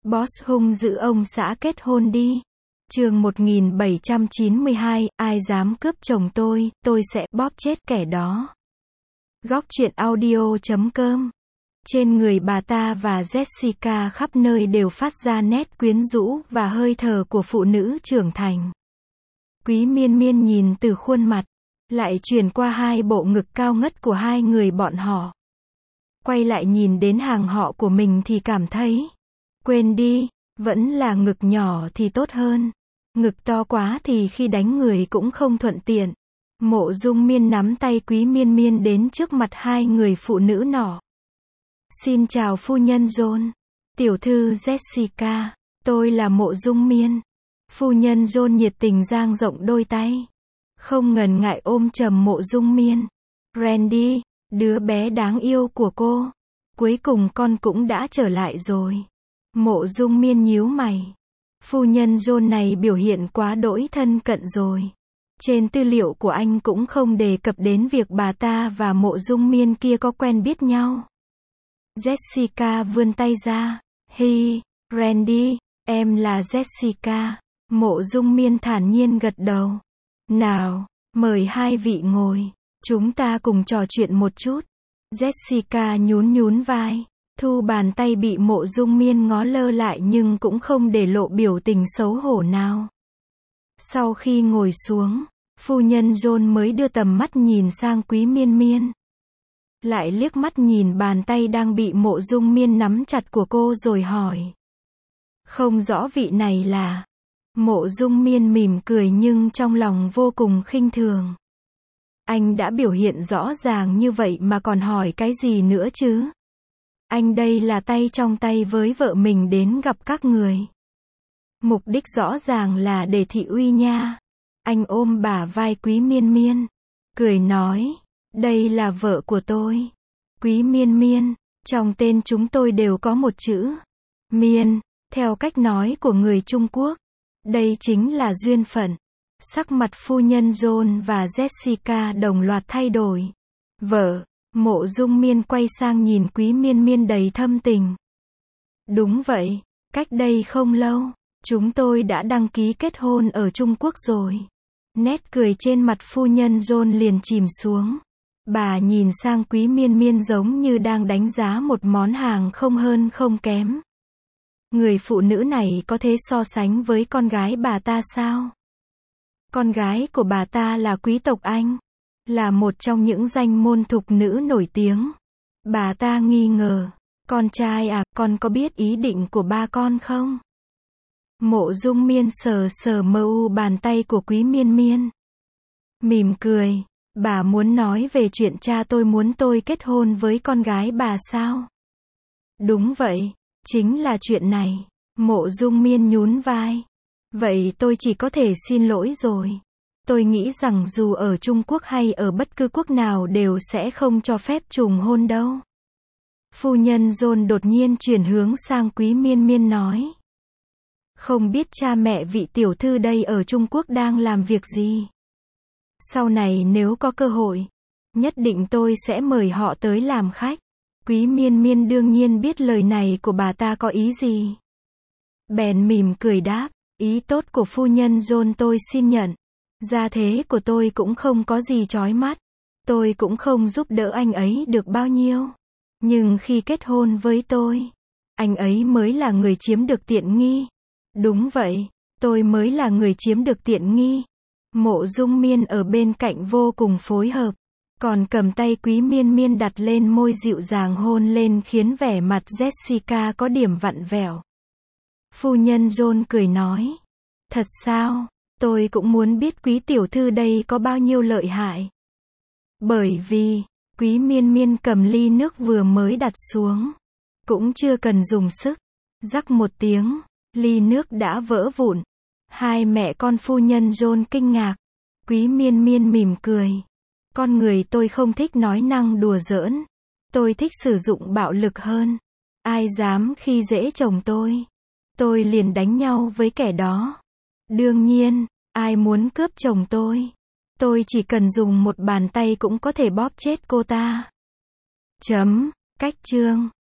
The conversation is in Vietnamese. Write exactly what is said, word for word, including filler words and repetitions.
Boss hung dữ ông xã kết hôn đi. Chương một nghìn bảy trăm chín mươi hai, ai dám cướp chồng tôi, tôi sẽ bóp chết kẻ đó. Góc truyện audio chấm com. Trên người bà ta và Jessica khắp nơi đều phát ra nét quyến rũ và hơi thở của phụ nữ trưởng thành. Quý Miên Miên nhìn từ khuôn mặt, lại chuyển qua hai bộ ngực cao ngất của hai người bọn họ. Quay lại nhìn đến hàng họ của mình thì cảm thấy, quên đi, vẫn là ngực nhỏ thì tốt hơn. Ngực to quá thì khi đánh người cũng không thuận tiện. Mộ Dung Miên nắm tay Quý Miên Miên đến trước mặt hai người phụ nữ nọ. Xin chào phu nhân John. Tiểu thư Jessica, tôi là Mộ Dung Miên. Phu nhân John nhiệt tình dang rộng đôi tay, không ngần ngại ôm chầm Mộ Dung Miên. Randy, đứa bé đáng yêu của cô, cuối cùng con cũng đã trở lại rồi. Mộ Dung Miên nhíu mày. Phu nhân John này biểu hiện quá đỗi thân cận rồi. Trên tư liệu của anh cũng không đề cập đến việc bà ta và Mộ Dung Miên kia có quen biết nhau. Jessica vươn tay ra. Hi, Randy, em là Jessica. Mộ Dung Miên thản nhiên gật đầu. Nào, mời hai vị ngồi, chúng ta cùng trò chuyện một chút. Jessica nhún nhún vai, thu bàn tay bị Mộ Dung Miên ngó lơ lại nhưng cũng không để lộ biểu tình xấu hổ nào. Sau khi ngồi xuống, phu nhân John mới đưa tầm mắt nhìn sang Quý Miên Miên. Lại liếc mắt nhìn bàn tay đang bị Mộ Dung Miên nắm chặt của cô rồi hỏi. Không rõ vị này là... Mộ Dung Miên mỉm cười nhưng trong lòng vô cùng khinh thường. Anh đã biểu hiện rõ ràng như vậy mà còn hỏi cái gì nữa chứ? Anh đây là tay trong tay với vợ mình đến gặp các người. Mục đích rõ ràng là để thị uy nha. Anh ôm bả vai Quý Miên Miên, cười nói, đây là vợ của tôi. Quý Miên Miên, trong tên chúng tôi đều có một chữ Miên, theo cách nói của người Trung Quốc. Đây chính là duyên phận. Sắc mặt phu nhân John và Jessica đồng loạt thay đổi. Vợ, Mộ Dung Miên quay sang nhìn Quý Miên Miên đầy thâm tình. Đúng vậy, cách đây không lâu, chúng tôi đã đăng ký kết hôn ở Trung Quốc rồi. Nét cười trên mặt phu nhân John liền chìm xuống. Bà nhìn sang Quý Miên Miên giống như đang đánh giá một món hàng không hơn không kém. Người phụ nữ này có thể so sánh với con gái bà ta sao? Con gái của bà ta là quý tộc Anh, là một trong những danh môn thục nữ nổi tiếng. Bà ta nghi ngờ, con trai à, con có biết ý định của ba con không? Mộ Dung Miên sờ sờ mờ u bàn tay của Quý Miên Miên. Mỉm cười, bà muốn nói về chuyện cha tôi muốn tôi kết hôn với con gái bà sao? Đúng vậy, chính là chuyện này. Mộ Dung Miên nhún vai. Vậy tôi chỉ có thể xin lỗi rồi. Tôi nghĩ rằng dù ở Trung Quốc hay ở bất cứ quốc nào đều sẽ không cho phép trùng hôn đâu. Phu nhân John đột nhiên chuyển hướng sang Quý Miên Miên nói. Không biết cha mẹ vị tiểu thư đây ở Trung Quốc đang làm việc gì? Sau này nếu có cơ hội, nhất định tôi sẽ mời họ tới làm khách. Quý Miên Miên đương nhiên biết lời này của bà ta có ý gì. Bèn mỉm cười đáp, ý tốt của phu nhân John tôi xin nhận. Gia thế của tôi cũng không có gì chói mắt. Tôi cũng không giúp đỡ anh ấy được bao nhiêu. Nhưng khi kết hôn với tôi, anh ấy mới là người chiếm được tiện nghi. Đúng vậy, tôi mới là người chiếm được tiện nghi. Mộ Dung Miên ở bên cạnh vô cùng phối hợp. Còn cầm tay Quý Miên Miên đặt lên môi dịu dàng hôn lên khiến vẻ mặt Jessica có điểm vặn vẹo. Phu nhân John cười nói. Thật sao? Tôi cũng muốn biết quý tiểu thư đây có bao nhiêu lợi hại. Bởi vì, Quý Miên Miên cầm ly nước vừa mới đặt xuống. Cũng chưa cần dùng sức. Rắc một tiếng, ly nước đã vỡ vụn. Hai mẹ con phu nhân John kinh ngạc. Quý Miên Miên mỉm cười. Con người tôi không thích nói năng đùa giỡn. Tôi thích sử dụng bạo lực hơn. Ai dám khi dễ chồng tôi, tôi liền đánh nhau với kẻ đó. Đương nhiên, ai muốn cướp chồng tôi, tôi chỉ cần dùng một bàn tay cũng có thể bóp chết cô ta. Chấm, cách chương.